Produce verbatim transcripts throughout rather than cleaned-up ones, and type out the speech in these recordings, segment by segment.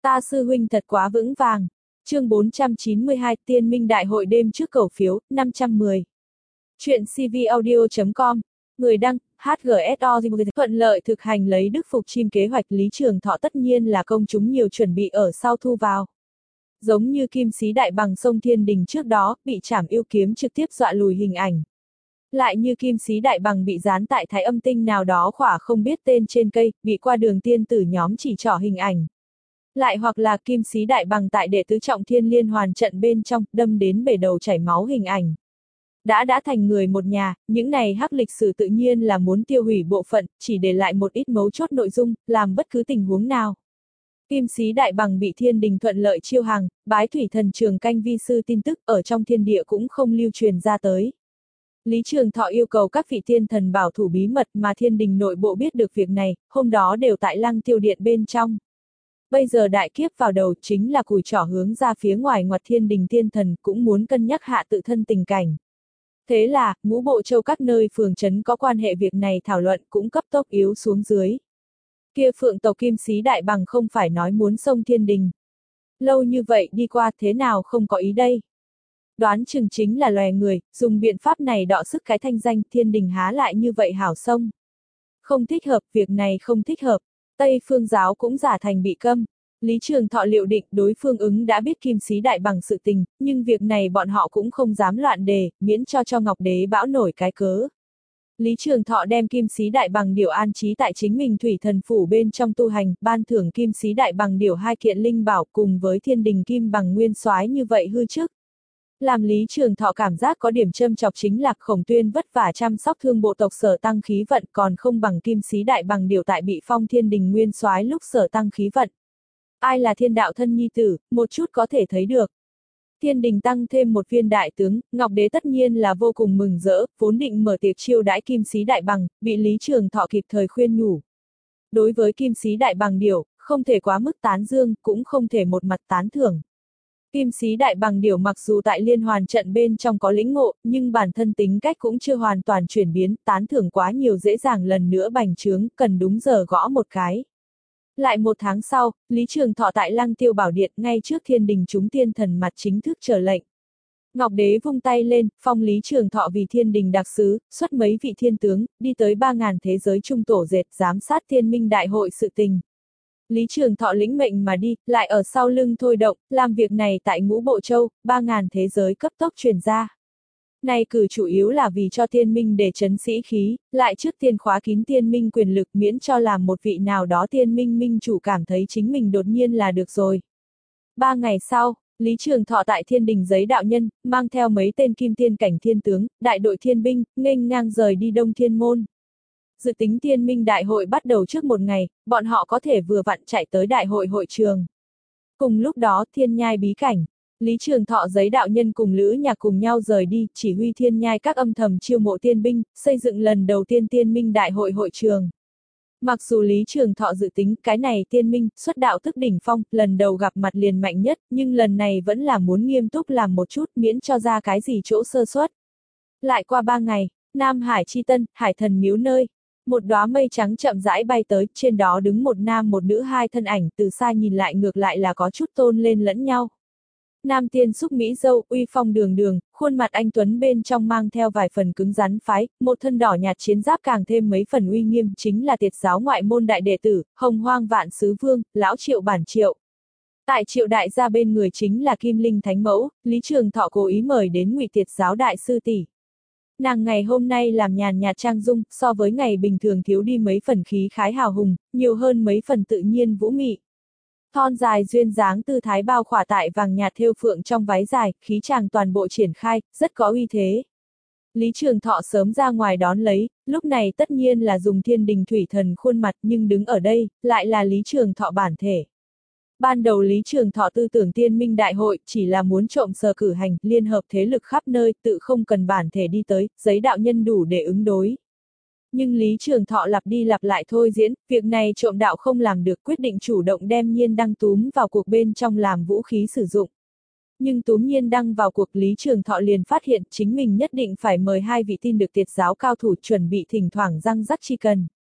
Ta sư huynh thật quá vững vàng. Chương bốn trăm chín mươi hai Tiên Minh Đại hội đêm trước cầu phiếu, năm trăm mười. Chuyện cvaudio chấm com. Người đăng, hát giê ét o. Thuận lợi thực hành lấy đức phục chim kế hoạch Lý Trường Thọ tất nhiên là công chúng nhiều chuẩn bị ở sau thu vào. Giống như kim sĩ đại bằng sông Thiên Đình trước đó, bị trảm yêu kiếm trực tiếp dọa lùi hình ảnh. Lại như kim sĩ đại bằng bị dán tại thái âm tinh nào đó khỏa không biết tên trên cây, bị qua đường tiên tử nhóm chỉ trỏ hình ảnh. Lại hoặc là kim sĩ đại bằng tại đệ tứ trọng thiên liên hoàn trận bên trong, đâm đến bể đầu chảy máu hình ảnh. Đã đã thành người một nhà, những này hắc lịch sử tự nhiên là muốn tiêu hủy bộ phận, chỉ để lại một ít mấu chốt nội dung, làm bất cứ tình huống nào. Kim sĩ đại bằng bị thiên đình thuận lợi chiêu hàng, bái thủy thần trường canh vi sư tin tức ở trong thiên địa cũng không lưu truyền ra tới. Lý Trường Thọ yêu cầu các vị thiên thần bảo thủ bí mật mà thiên đình nội bộ biết được việc này, hôm đó đều tại Lăng Tiêu Điện bên trong. Bây giờ đại kiếp vào đầu chính là cùi trỏ hướng ra phía ngoài ngoặt thiên đình thiên thần cũng muốn cân nhắc hạ tự thân tình cảnh. Thế là, ngũ bộ châu các nơi phường trấn có quan hệ việc này thảo luận cũng cấp tốc yếu xuống dưới. Kia phượng tộc kim sĩ đại bằng không phải nói muốn xông thiên đình. Lâu như vậy đi qua thế nào không có ý đây. Đoán chừng chính là loè người, dùng biện pháp này đọ sức cái thanh danh thiên đình há lại như vậy hảo xông. Không thích hợp, việc này không thích hợp. Tây phương giáo cũng giả thành bị câm. Lý Trường Thọ liệu định đối phương ứng đã biết kim sĩ đại bằng sự tình, nhưng việc này bọn họ cũng không dám loạn đề, miễn cho cho Ngọc Đế bão nổi cái cớ. Lý Trường Thọ đem kim sĩ đại bằng điểu an trí tại chính mình thủy thần phủ bên trong tu hành, ban thưởng kim sĩ đại bằng điểu hai kiện linh bảo cùng với thiên đình kim bằng nguyên soái như vậy hư chức. Làm Lý Trường Thọ cảm giác có điểm châm chọc chính là Khổng Tuyên vất vả chăm sóc thương bộ tộc sở tăng khí vận còn không bằng kim sĩ đại bằng điểu tại bị phong thiên đình nguyên soái lúc sở tăng khí vận. Ai là thiên đạo thân nhi tử, một chút có thể thấy được. Thiên đình tăng thêm một viên đại tướng, Ngọc Đế tất nhiên là vô cùng mừng rỡ, vốn định mở tiệc chiêu đãi kim sĩ đại bằng, bị Lý Trường Thọ kịp thời khuyên nhủ. Đối với kim sĩ đại bằng điểu, không thể quá mức tán dương, cũng không thể một mặt tán thưởng. Kim sĩ đại bằng điểu mặc dù tại liên hoàn trận bên trong có lĩnh ngộ, nhưng bản thân tính cách cũng chưa hoàn toàn chuyển biến, tán thưởng quá nhiều dễ dàng lần nữa bành trướng, cần đúng giờ gõ một cái. Lại một tháng sau, Lý Trường Thọ tại Lăng Tiêu Bảo Điện ngay trước thiên đình chúng tiên thần mặt chính thức trở lệnh. Ngọc Đế vung tay lên, phong Lý Trường Thọ vì thiên đình đặc sứ, xuất mấy vị thiên tướng, đi tới ba ngàn thế giới trung tổ dệt giám sát thiên minh đại hội sự tình. Lý Trường Thọ lĩnh mệnh mà đi, lại ở sau lưng thôi động, làm việc này tại ngũ bộ châu, ba ngàn thế giới cấp tốc truyền ra. Này cử chủ yếu là vì cho thiên minh để trấn sĩ khí, lại trước tiên khóa kín thiên minh quyền lực miễn cho làm một vị nào đó thiên minh minh chủ cảm thấy chính mình đột nhiên là được rồi. Ba ngày sau, Lý Trường Thọ tại thiên đình giấy đạo nhân, mang theo mấy tên kim thiên cảnh thiên tướng, đại đội thiên binh, nghênh ngang rời đi Đông Thiên Môn. Dự tính thiên minh đại hội bắt đầu trước một ngày, bọn họ có thể vừa vặn chạy tới đại hội hội trường. Cùng lúc đó thiên nhai bí cảnh. Lý Trường Thọ giấy đạo nhân cùng Lữ Nhạc cùng nhau rời đi, chỉ huy thiên nhai các âm thầm chiêu mộ tiên binh, xây dựng lần đầu tiên tiên minh đại hội hội trường. Mặc dù Lý Trường Thọ dự tính cái này tiên minh, xuất đạo tức đỉnh phong, lần đầu gặp mặt liền mạnh nhất, nhưng lần này vẫn là muốn nghiêm túc làm một chút miễn cho ra cái gì chỗ sơ suất. Lại qua ba ngày, Nam Hải Chi Tân, Hải Thần Miếu nơi. Một đóa mây trắng chậm rãi bay tới, trên đó đứng một nam một nữ hai thân ảnh, từ xa nhìn lại ngược lại là có chút tôn lên lẫn nhau. Nam tiên xúc mỹ dâu, uy phong đường đường, khuôn mặt anh tuấn bên trong mang theo vài phần cứng rắn phái, một thân đỏ nhạt chiến giáp càng thêm mấy phần uy nghiêm, chính là Tiệt giáo ngoại môn đại đệ tử, Hồng Hoang Vạn Sứ Vương, lão Triệu bản Triệu. Tại Triệu đại gia bên người chính là Kim Linh Thánh Mẫu, Lý Trường Thọ cố ý mời đến Ngụy Tiệt giáo đại sư tỷ. Nàng ngày hôm nay làm nhàn nhạt trang dung, so với ngày bình thường thiếu đi mấy phần khí khái hào hùng, nhiều hơn mấy phần tự nhiên vũ mị. Thon dài duyên dáng tư thái bao khỏa tại vàng nhạt thêu phượng trong váy dài, khí chàng toàn bộ triển khai, rất có uy thế. Lý Trường Thọ sớm ra ngoài đón lấy, lúc này tất nhiên là dùng thiên đình thủy thần khuôn mặt nhưng đứng ở đây, lại là Lý Trường Thọ bản thể. Ban đầu Lý Trường Thọ tư tưởng tiên minh đại hội chỉ là muốn trộm sờ cử hành, liên hợp thế lực khắp nơi, tự không cần bản thể đi tới, giấy đạo nhân đủ để ứng đối. Nhưng Lý Trường Thọ lặp đi lặp lại thôi diễn, việc này trộm đạo không làm được quyết định chủ động đem Nhiên Đăng túm vào cuộc bên trong làm vũ khí sử dụng. Nhưng túm Nhiên Đăng vào cuộc Lý Trường Thọ liền phát hiện chính mình nhất định phải mời hai vị tin được Tiệt giáo cao thủ chuẩn bị thỉnh thoảng răng rắc chi cần.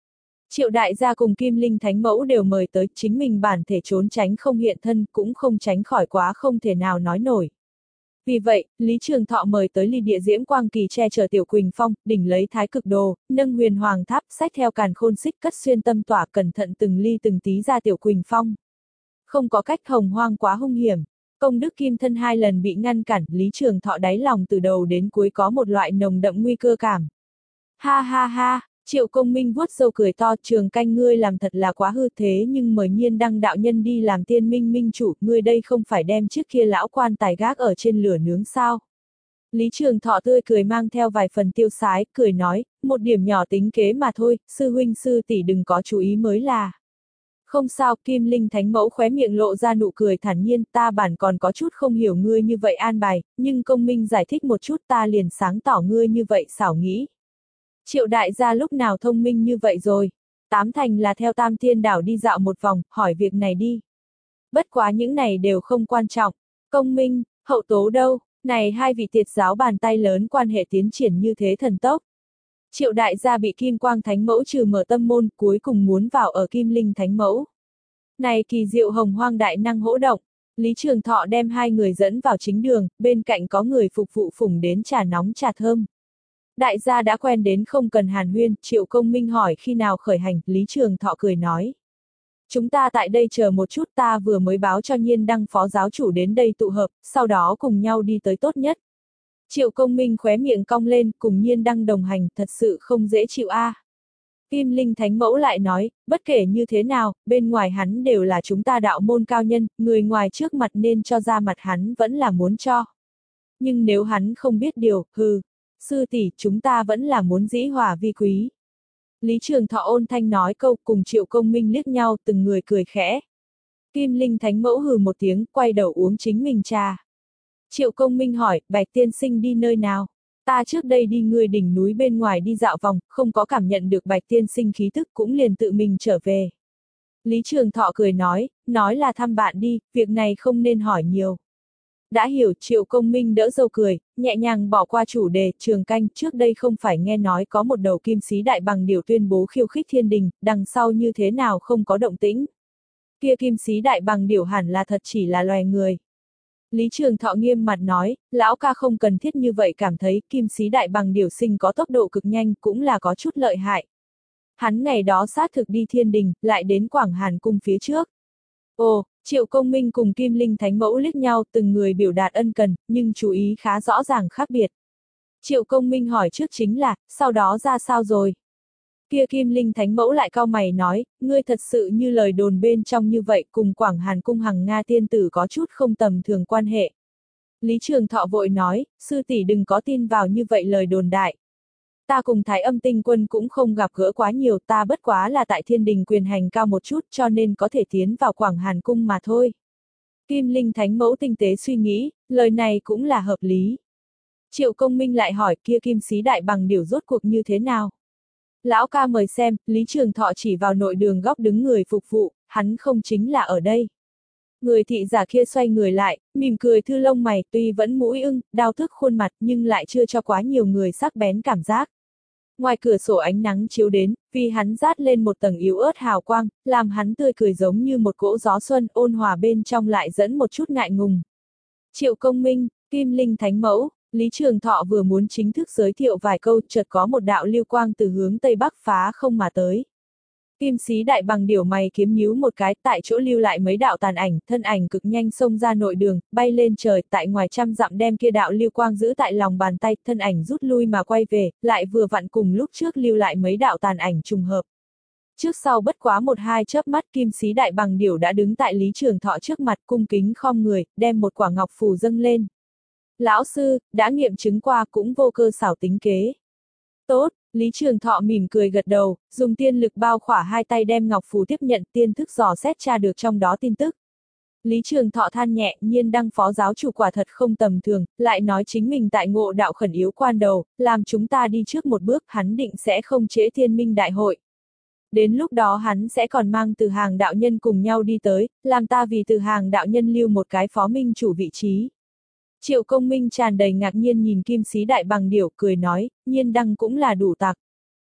Triệu đại gia cùng Kim Linh Thánh Mẫu đều mời tới, chính mình bản thể trốn tránh không hiện thân, cũng không tránh khỏi quá không thể nào nói nổi. Vì vậy, Lý Trường Thọ mời tới ly địa diễm quang kỳ che chở Tiểu Quỳnh Phong, đỉnh lấy thái cực đồ, nâng huyền hoàng tháp, xách theo càn khôn xích cất xuyên tâm tỏa cẩn thận từng ly từng tí ra Tiểu Quỳnh Phong. Không có cách hồng hoang quá hung hiểm. Công đức kim thân hai lần bị ngăn cản, Lý Trường Thọ đáy lòng từ đầu đến cuối có một loại nồng đậm nguy cơ cảm. Ha ha ha, Triệu Công Minh vuốt râu cười to, Trường Canh ngươi làm thật là quá hư, thế nhưng mời Nhiên Đăng đạo nhân đi làm tiên minh minh chủ, ngươi đây không phải đem trước kia lão quan tài gác ở trên lửa nướng sao? Lý Trường Thọ tươi cười mang theo vài phần tiêu sái, cười nói, một điểm nhỏ tính kế mà thôi, sư huynh sư tỷ đừng có chú ý mới là. Không sao, Kim Linh Thánh Mẫu khóe miệng lộ ra nụ cười thản nhiên, ta bản còn có chút không hiểu ngươi như vậy an bài, nhưng Công Minh giải thích một chút ta liền sáng tỏ ngươi như vậy xảo nghĩ. Triệu đại gia lúc nào thông minh như vậy rồi? Tám thành là theo Tam Thiên Đảo đi dạo một vòng, hỏi việc này đi. Bất quá những này đều không quan trọng. Công Minh, Hậu Tố đâu? Này hai vị tiệt giáo bàn tay lớn quan hệ tiến triển như thế thần tốc. Triệu đại gia bị Kim Quang Thánh Mẫu trừ mở tâm môn, cuối cùng muốn vào ở Kim Linh Thánh Mẫu. Này kỳ diệu hồng hoang đại năng hỗ động, Lý Trường Thọ đem hai người dẫn vào chính đường, bên cạnh có người phục vụ phủng đến trà nóng trà thơm. Đại gia đã quen đến không cần hàn huyên, Triệu Công Minh hỏi khi nào khởi hành, Lý Trường Thọ cười nói. Chúng ta tại đây chờ một chút, ta vừa mới báo cho Nhiên Đăng phó giáo chủ đến đây tụ hợp, sau đó cùng nhau đi tới tốt nhất. Triệu Công Minh khóe miệng cong lên, cùng Nhiên Đăng đồng hành, thật sự không dễ chịu a. À. Kim Linh Thánh Mẫu lại nói, bất kể như thế nào, bên ngoài hắn đều là chúng ta đạo môn cao nhân, người ngoài trước mặt nên cho ra mặt hắn vẫn là muốn cho. Nhưng nếu hắn không biết điều, hừ, sư tỷ, chúng ta vẫn là muốn dĩ hòa vi quý. Lý Trường Thọ ôn thanh nói câu, cùng Triệu Công Minh liếc nhau, từng người cười khẽ. Kim Linh Thánh Mẫu hừ một tiếng, quay đầu uống chính mình trà. Triệu Công Minh hỏi, Bạch tiên sinh đi nơi nào? Ta trước đây đi người đỉnh núi bên ngoài đi dạo vòng, không có cảm nhận được Bạch tiên sinh khí thức cũng liền tự mình trở về. Lý Trường Thọ cười nói, nói là thăm bạn đi, việc này không nên hỏi nhiều. Đã hiểu, Triệu Công Minh đỡ dâu cười, nhẹ nhàng bỏ qua chủ đề, Trường Canh, trước đây không phải nghe nói có một đầu kim sĩ đại bằng điểu tuyên bố khiêu khích thiên đình, đằng sau như thế nào không có động tĩnh. Kia kim sĩ đại bằng điểu hẳn là thật chỉ là loài người. Lý Trường Thọ nghiêm mặt nói, lão ca không cần thiết như vậy, cảm thấy kim sĩ đại bằng điểu sinh có tốc độ cực nhanh cũng là có chút lợi hại. Hắn ngày đó sát thực đi thiên đình, lại đến Quảng Hàn cung phía trước. Ồ, Triệu Công Minh cùng Kim Linh Thánh Mẫu liếc nhau, từng người biểu đạt ân cần, nhưng chú ý khá rõ ràng khác biệt. Triệu Công Minh hỏi trước chính là, sau đó ra sao rồi? Kia Kim Linh Thánh Mẫu lại cau mày nói, ngươi thật sự như lời đồn bên trong như vậy, cùng Quảng Hàn cung Hằng Nga tiên tử có chút không tầm thường quan hệ. Lý Trường Thọ vội nói, sư tỷ đừng có tin vào như vậy lời đồn đại. Ta cùng Thái Âm Tinh Quân cũng không gặp gỡ quá nhiều, ta bất quá là tại thiên đình quyền hành cao một chút cho nên có thể tiến vào Quảng Hàn cung mà thôi. Kim Linh Thánh Mẫu tinh tế suy nghĩ, lời này cũng là hợp lý. Triệu Công Minh lại hỏi, kia kim sĩ đại bằng điểu rốt cuộc như thế nào? Lão ca mời xem, Lý Trường Thọ chỉ vào nội đường góc đứng người phục vụ, hắn không chính là ở đây. Người thị giả kia xoay người lại, mỉm cười thư lông mày, tuy vẫn mũi ưng, đau thức khuôn mặt nhưng lại chưa cho quá nhiều người sắc bén cảm giác. Ngoài cửa sổ ánh nắng chiếu đến, vì hắn rát lên một tầng yếu ớt hào quang, làm hắn tươi cười giống như một cỗ gió xuân, ôn hòa bên trong lại dẫn một chút ngại ngùng. Triệu Công Minh, Kim Linh Thánh Mẫu, Lý Trường Thọ vừa muốn chính thức giới thiệu vài câu, chợt có một đạo lưu quang từ hướng tây bắc phá không mà tới. Kim sĩ đại bằng điểu mày kiếm nhíu một cái, tại chỗ lưu lại mấy đạo tàn ảnh, thân ảnh cực nhanh xông ra nội đường, bay lên trời, tại ngoài trăm dặm đem kia đạo lưu quang giữ tại lòng bàn tay, thân ảnh rút lui mà quay về, lại vừa vặn cùng lúc trước lưu lại mấy đạo tàn ảnh trùng hợp. Trước sau bất quá một hai chớp mắt, kim sĩ đại bằng điểu đã đứng tại Lý Trường Thọ trước mặt, cung kính khom người, đem một quả ngọc phù dâng lên. Lão sư, đã nghiệm chứng qua, cũng vô cơ xảo tính kế. Tốt, Lý Trường Thọ mỉm cười gật đầu, dùng tiên lực bao khỏa hai tay đem ngọc phù tiếp nhận, tiên thức dò xét tra được trong đó tin tức. Lý Trường Thọ than nhẹ, Nhiên Đăng phó giáo chủ quả thật không tầm thường, lại nói chính mình tại ngộ đạo khẩn yếu quan đầu, làm chúng ta đi trước một bước, hắn định sẽ không trễ thiên minh đại hội. Đến lúc đó hắn sẽ còn mang Từ Hàng đạo nhân cùng nhau đi tới, làm ta vì Từ Hàng đạo nhân lưu một cái phó minh chủ vị trí. Triệu Công Minh tràn đầy ngạc nhiên nhìn kim sĩ đại bằng điểu, cười nói, Nhiên Đăng cũng là đủ tặc.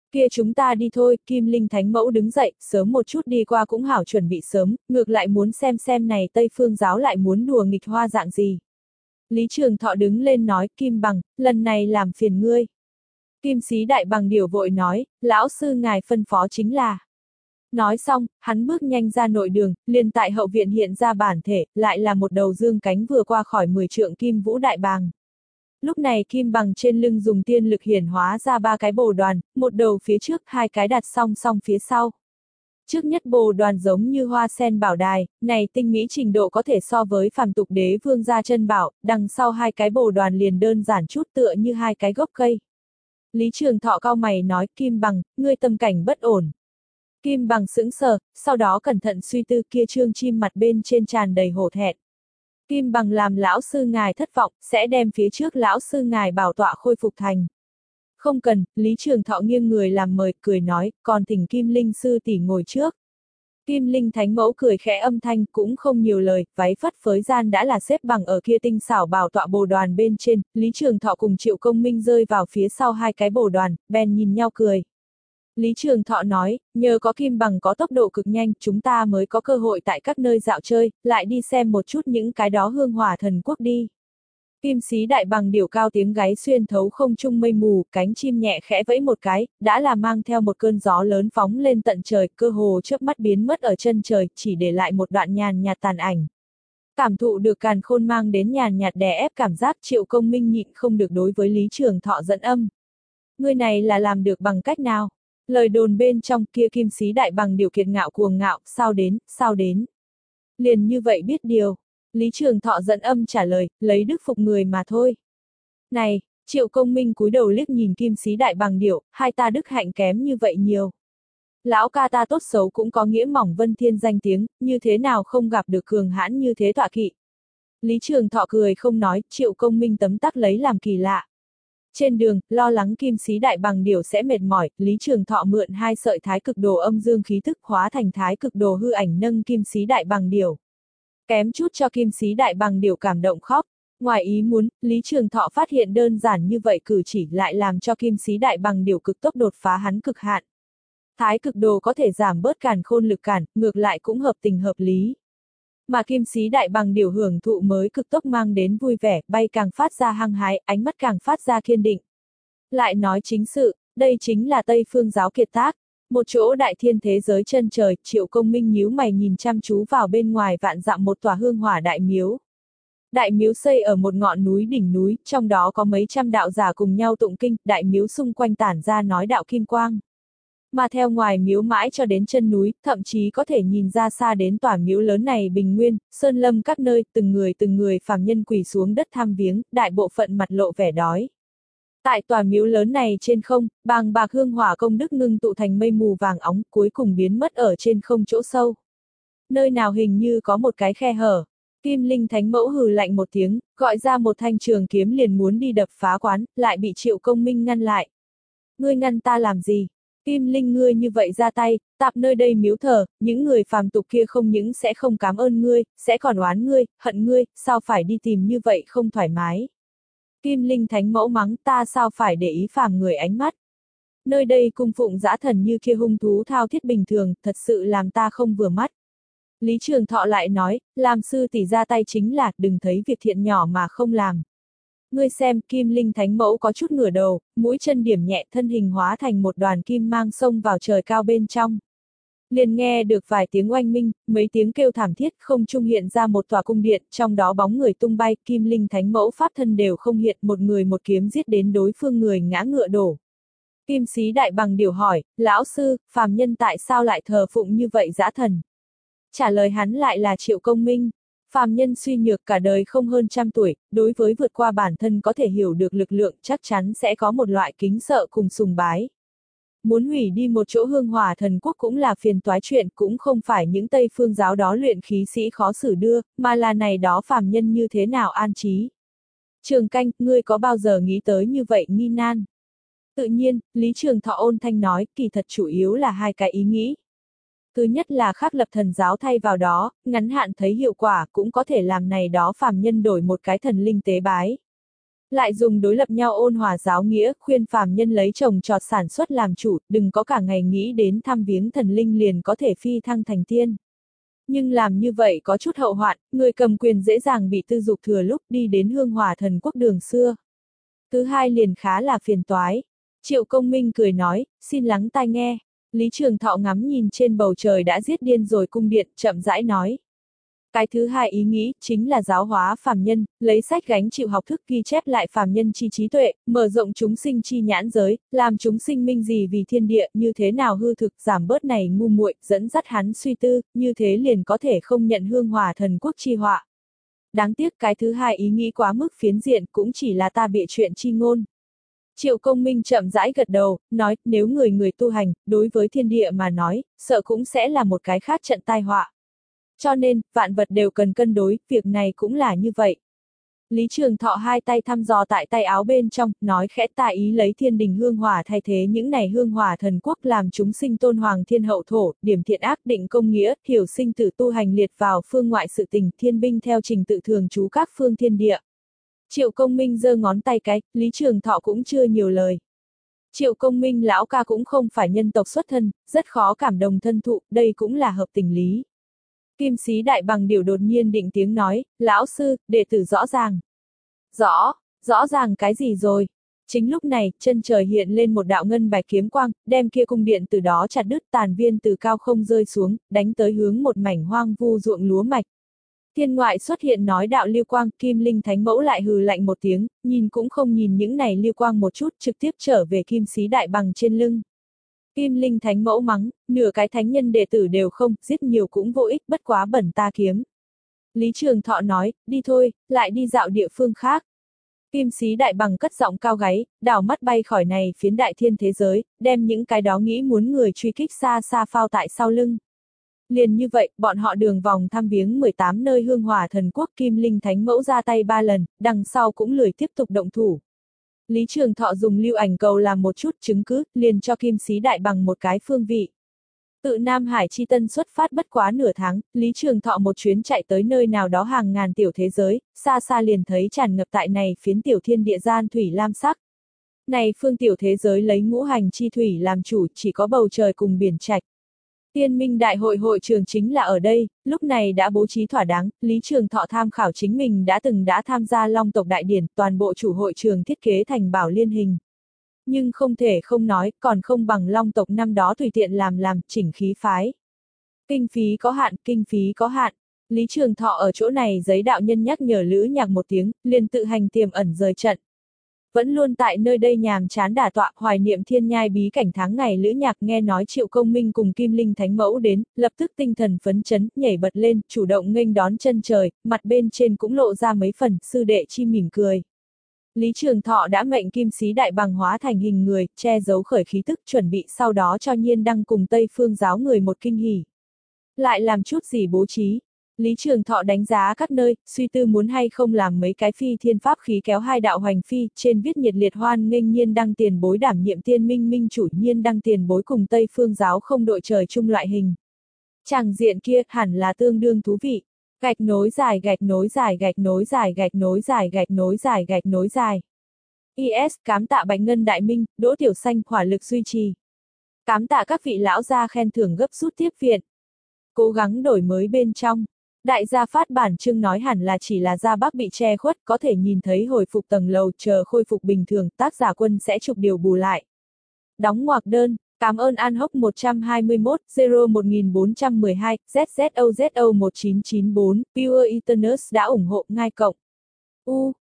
Kia chúng ta đi thôi, Kim Linh Thánh Mẫu đứng dậy, sớm một chút đi qua cũng hảo chuẩn bị sớm, ngược lại muốn xem xem này Tây Phương giáo lại muốn đùa nghịch hoa dạng gì. Lý Trường Thọ đứng lên nói, Kim Bằng, lần này làm phiền ngươi. Kim Sĩ Đại Bằng Điểu vội nói, lão sư ngài phân phó chính là. Nói xong, hắn bước nhanh ra nội đường, liền tại hậu viện hiện ra bản thể, lại là một đầu dương cánh vừa qua khỏi mười trượng Kim Vũ Đại Bàng. Lúc này Kim Bằng trên lưng dùng tiên lực hiển hóa ra ba cái bồ đoàn, một đầu phía trước, hai cái đặt song song phía sau. Trước nhất bồ đoàn giống như hoa sen bảo đài, này tinh mỹ trình độ có thể so với phàm tục đế vương gia chân bảo, đằng sau hai cái bồ đoàn liền đơn giản chút tựa như hai cái gốc cây. Lý Trường Thọ cau mày nói, Kim Bằng, ngươi tâm cảnh bất ổn. Kim Bằng sững sờ, sau đó cẩn thận suy tư kia trương chim mặt bên trên tràn đầy hổ thẹn. Kim Bằng làm lão sư ngài thất vọng, sẽ đem phía trước lão sư ngài bảo tọa khôi phục thành. Không cần, Lý Trường Thọ nghiêng người làm mời, cười nói, còn thỉnh Kim Linh sư tỷ ngồi trước. Kim Linh Thánh Mẫu cười khẽ âm thanh, cũng không nhiều lời, váy phất phới gian đã là xếp bằng ở kia tinh xảo bảo tọa bồ đoàn bên trên, Lý Trường Thọ cùng Triệu Công Minh rơi vào phía sau hai cái bồ đoàn, bèn nhìn nhau cười. Lý Trường Thọ nói, nhờ có Kim Bằng có tốc độ cực nhanh, chúng ta mới có cơ hội tại các nơi dạo chơi, lại đi xem một chút những cái đó hương hỏa thần quốc đi. Kim Sĩ Đại Bằng Điểu cao tiếng gáy xuyên thấu không trung mây mù, cánh chim nhẹ khẽ vẫy một cái, đã là mang theo một cơn gió lớn phóng lên tận trời, cơ hồ chớp mắt biến mất ở chân trời, chỉ để lại một đoạn nhàn nhạt tàn ảnh. Cảm thụ được càn khôn mang đến nhàn nhạt đè ép cảm giác, Triệu Công Minh nhịn không được đối với Lý Trường Thọ dẫn âm. Người này là làm được bằng cách nào? Lời đồn bên trong kia Kim Sĩ Đại Bằng Điểu kiệt ngạo cuồng ngạo, sao đến, sao đến? Liền như vậy biết điều. Lý Trường Thọ dẫn âm trả lời, lấy đức phục người mà thôi. Này, Triệu Công Minh cúi đầu liếc nhìn Kim Sĩ Đại Bằng Điểu, hai ta đức hạnh kém như vậy nhiều. Lão ca ta tốt xấu cũng có nghĩa mỏng vân thiên danh tiếng, như thế nào không gặp được cường hãn như thế tọa kỵ. Lý Trường Thọ cười không nói, Triệu Công Minh tấm tắc lấy làm kỳ lạ. Trên đường, lo lắng Kim Sĩ Đại Bằng Điểu sẽ mệt mỏi, Lý Trường Thọ mượn hai sợi thái cực đồ âm dương khí thức hóa thành thái cực đồ hư ảnh nâng Kim Sĩ Đại Bằng Điểu. Kém chút cho Kim Sĩ Đại Bằng Điểu cảm động khóc. Ngoài ý muốn, Lý Trường Thọ phát hiện đơn giản như vậy cử chỉ lại làm cho Kim Sĩ Đại Bằng Điểu cực tốc đột phá hắn cực hạn. Thái cực đồ có thể giảm bớt càn khôn lực cản, ngược lại cũng hợp tình hợp lý. Mà Kim Sĩ Đại Bằng Điểu hưởng thụ mới cực tốc mang đến vui vẻ, bay càng phát ra hăng hái, ánh mắt càng phát ra kiên định. Lại nói chính sự, đây chính là Tây Phương giáo kiệt tác. Một chỗ đại thiên thế giới chân trời, Triệu Công Minh nhíu mày nhìn chăm chú vào bên ngoài vạn dặm một tòa hương hỏa đại miếu. Đại miếu xây ở một ngọn núi đỉnh núi, trong đó có mấy trăm đạo giả cùng nhau tụng kinh, đại miếu xung quanh tản ra nói đạo kim quang. Mà theo ngoài miếu mãi cho đến chân núi, thậm chí có thể nhìn ra xa đến tòa miếu lớn này bình nguyên, sơn lâm các nơi, từng người từng người phàm nhân quỳ xuống đất tham viếng, đại bộ phận mặt lộ vẻ đói. Tại tòa miếu lớn này trên không, bàng bạc hương hỏa công đức ngưng tụ thành mây mù vàng óng, cuối cùng biến mất ở trên không chỗ sâu. Nơi nào hình như có một cái khe hở. Kim Linh Thánh Mẫu hừ lạnh một tiếng, gọi ra một thanh trường kiếm liền muốn đi đập phá quán, lại bị Triệu Công Minh ngăn lại. Ngươi ngăn ta làm gì? Kim Linh ngươi như vậy ra tay, tạp nơi đây miếu thờ, những người phàm tục kia không những sẽ không cảm ơn ngươi, sẽ còn oán ngươi, hận ngươi, sao phải đi tìm như vậy không thoải mái. Kim Linh Thánh Mẫu mắng ta sao phải để ý phàm người ánh mắt. Nơi đây cung phụng dã thần như kia hung thú thao thiết bình thường, thật sự làm ta không vừa mắt. Lý Trường Thọ lại nói, làm sư tỷ ra tay chính là, đừng thấy việc thiện nhỏ mà không làm. Ngươi xem, Kim Linh Thánh Mẫu có chút ngửa đầu, mũi chân điểm nhẹ thân hình hóa thành một đoàn kim mang xông vào trời cao bên trong. Liền nghe được vài tiếng oanh minh, mấy tiếng kêu thảm thiết, không trung hiện ra một tòa cung điện, trong đó bóng người tung bay, Kim Linh Thánh Mẫu pháp thân đều không hiện, một người một kiếm giết đến đối phương người ngã ngựa đổ. Kim Sĩ Đại Bằng Điểu hỏi, lão sư, phàm nhân tại sao lại thờ phụng như vậy dã thần? Trả lời hắn lại là Triệu Công Minh. Phàm nhân suy nhược cả đời không hơn trăm tuổi, đối với vượt qua bản thân có thể hiểu được lực lượng chắc chắn sẽ có một loại kính sợ cùng sùng bái. Muốn hủy đi một chỗ hương hỏa thần quốc cũng là phiền toái chuyện, cũng không phải những Tây Phương giáo đó luyện khí sĩ khó xử đưa, mà là này đó phàm nhân như thế nào an trí. Trường Canh, ngươi có bao giờ nghĩ tới như vậy nghi nan? Tự nhiên, Lý Trường Thọ ôn thanh nói, kỳ thật chủ yếu là hai cái ý nghĩ. Thứ nhất là khắc lập thần giáo thay vào đó, ngắn hạn thấy hiệu quả cũng có thể làm này đó phàm nhân đổi một cái thần linh tế bái. Lại dùng đối lập nhau ôn hòa giáo nghĩa, khuyên phàm nhân lấy trồng trọt sản xuất làm chủ, đừng có cả ngày nghĩ đến thăm viếng thần linh liền có thể phi thăng thành tiên. Nhưng làm như vậy có chút hậu hoạn, người cầm quyền dễ dàng bị tư dục thừa lúc đi đến hương hỏa thần quốc đường xưa. Thứ hai liền khá là phiền toái. Triệu Công Minh cười nói, xin lắng tai nghe. Lý Trường Thọ ngắm nhìn trên bầu trời đã giết điên rồi cung điện, chậm rãi nói. Cái thứ hai ý nghĩ, chính là giáo hóa phàm nhân, lấy sách gánh chịu học thức ghi chép lại phàm nhân chi trí tuệ, mở rộng chúng sinh chi nhãn giới, làm chúng sinh minh gì vì thiên địa, như thế nào hư thực, giảm bớt này ngu muội, dẫn dắt hắn suy tư, như thế liền có thể không nhận hương hỏa thần quốc chi họa. Đáng tiếc cái thứ hai ý nghĩ quá mức phiến diện, cũng chỉ là ta bịa chuyện chi ngôn. Triệu Công Minh chậm rãi gật đầu, nói, nếu người người tu hành, đối với thiên địa mà nói, sợ cũng sẽ là một cái khác trận tai họa. Cho nên, vạn vật đều cần cân đối, việc này cũng là như vậy. Lý Trường Thọ hai tay thăm dò tại tay áo bên trong, nói khẽ ta ý lấy thiên đình hương hỏa thay thế những này hương hỏa thần quốc làm chúng sinh tôn hoàng thiên hậu thổ, điểm thiện ác định công nghĩa, hiểu sinh tử tu hành liệt vào phương ngoại sự tình, thiên binh theo trình tự thường trú các phương thiên địa. Triệu Công Minh giơ ngón tay cái, Lý Trường Thọ cũng chưa nhiều lời. Triệu Công Minh lão ca cũng không phải nhân tộc xuất thân, rất khó cảm đồng thân thụ, đây cũng là hợp tình lý. Kim Sĩ Đại Bằng Điểu đột nhiên định tiếng nói, lão sư, đệ tử rõ ràng. Rõ, rõ ràng cái gì rồi? Chính lúc này, chân trời hiện lên một đạo ngân bạch kiếm quang, đem kia cung điện từ đó chặt đứt, tàn viên từ cao không rơi xuống, đánh tới hướng một mảnh hoang vu ruộng lúa mạch. Thiên ngoại xuất hiện nói đạo lưu quang, Kim Linh Thánh Mẫu lại hừ lạnh một tiếng, nhìn cũng không nhìn những này lưu quang một chút, trực tiếp trở về Kim Sĩ Đại Bằng trên lưng. Kim Linh Thánh Mẫu mắng, nửa cái thánh nhân đệ tử đều không, giết nhiều cũng vô ích, bất quá bẩn ta kiếm. Lý Trường Thọ nói, đi thôi, lại đi dạo địa phương khác. Kim Sĩ Đại Bằng cất giọng cao gáy, đảo mắt bay khỏi này phiến đại thiên thế giới, đem những cái đó nghĩ muốn người truy kích xa xa phao tại sau lưng. Liền như vậy, bọn họ đường vòng thăm viếng mười tám nơi hương hỏa thần quốc, Kim Linh Thánh Mẫu ra tay ba lần, đằng sau cũng lười tiếp tục động thủ. Lý Trường Thọ dùng lưu ảnh cầu làm một chút chứng cứ, liền cho Kim Sĩ Đại Bằng một cái phương vị. Tự Nam Hải Chi Tân xuất phát bất quá nửa tháng, Lý Trường Thọ một chuyến chạy tới nơi nào đó hàng ngàn tiểu thế giới, xa xa liền thấy tràn ngập tại này phiến tiểu thiên địa gian thủy lam sắc. Này phương tiểu thế giới lấy ngũ hành chi thủy làm chủ, chỉ có bầu trời cùng biển trạch. Tiên Minh Đại hội hội trường chính là ở đây, lúc này đã bố trí thỏa đáng, Lý Trường Thọ tham khảo chính mình đã từng đã tham gia Long tộc đại điển, toàn bộ chủ hội trường thiết kế thành bảo liên hình. Nhưng không thể không nói, còn không bằng Long tộc năm đó tùy tiện làm làm, chỉnh khí phái. Kinh phí có hạn, kinh phí có hạn. Lý Trường Thọ ở chỗ này giấy đạo nhân nhắc nhở Lữ Nhạc một tiếng, liền tự hành tiềm ẩn rời trận. Vẫn luôn tại nơi đây nhàm chán đả tọa, hoài niệm thiên nhai bí cảnh tháng ngày Lữ Nhạc nghe nói Triệu Công Minh cùng Kim Linh Thánh Mẫu đến, lập tức tinh thần phấn chấn, nhảy bật lên, chủ động nghênh đón chân trời, mặt bên trên cũng lộ ra mấy phần, sư đệ chi mỉm cười. Lý Trường Thọ đã mệnh Kim Sĩ Đại Bằng hóa thành hình người, che giấu khởi khí tức, chuẩn bị sau đó cho Nhiên Đăng cùng Tây Phương giáo người một kinh hỉ. Lại làm chút gì bố trí? Lý Trường Thọ đánh giá các nơi, suy tư muốn hay không làm mấy cái phi thiên pháp khí kéo hai đạo hoành phi, trên viết nhiệt liệt hoan nghênh Nhiên Đăng tiền bối đảm nhiệm tiên minh minh chủ, Nhiên Đăng tiền bối cùng Tây Phương giáo không đội trời chung loại hình. Tràng diện kia hẳn là tương đương thú vị. Gạch nối dài gạch nối dài gạch nối dài gạch nối dài gạch nối dài gạch nối dài. i ét cám tạ Bạch Ngân Đại Minh, Đỗ Tiểu Xanh hỏa lực duy trì. Cám tạ các vị lão gia khen thưởng gấp rút tiếp viện. Cố gắng đổi mới bên trong. Đại gia phát bản chương nói hẳn là chỉ là gia Bắc bị che khuất, có thể nhìn thấy hồi phục tầng lầu, chờ khôi phục bình thường, tác giả quân sẽ chụp điều bù lại. Đóng ngoặc đơn, cảm ơn An Hốc một trăm hai mươi mốt, Zero một nghìn bốn trăm mười hai, Z Z O Z O một chín chín bốn, Pure Eternus đã ủng hộ ngay cộng. U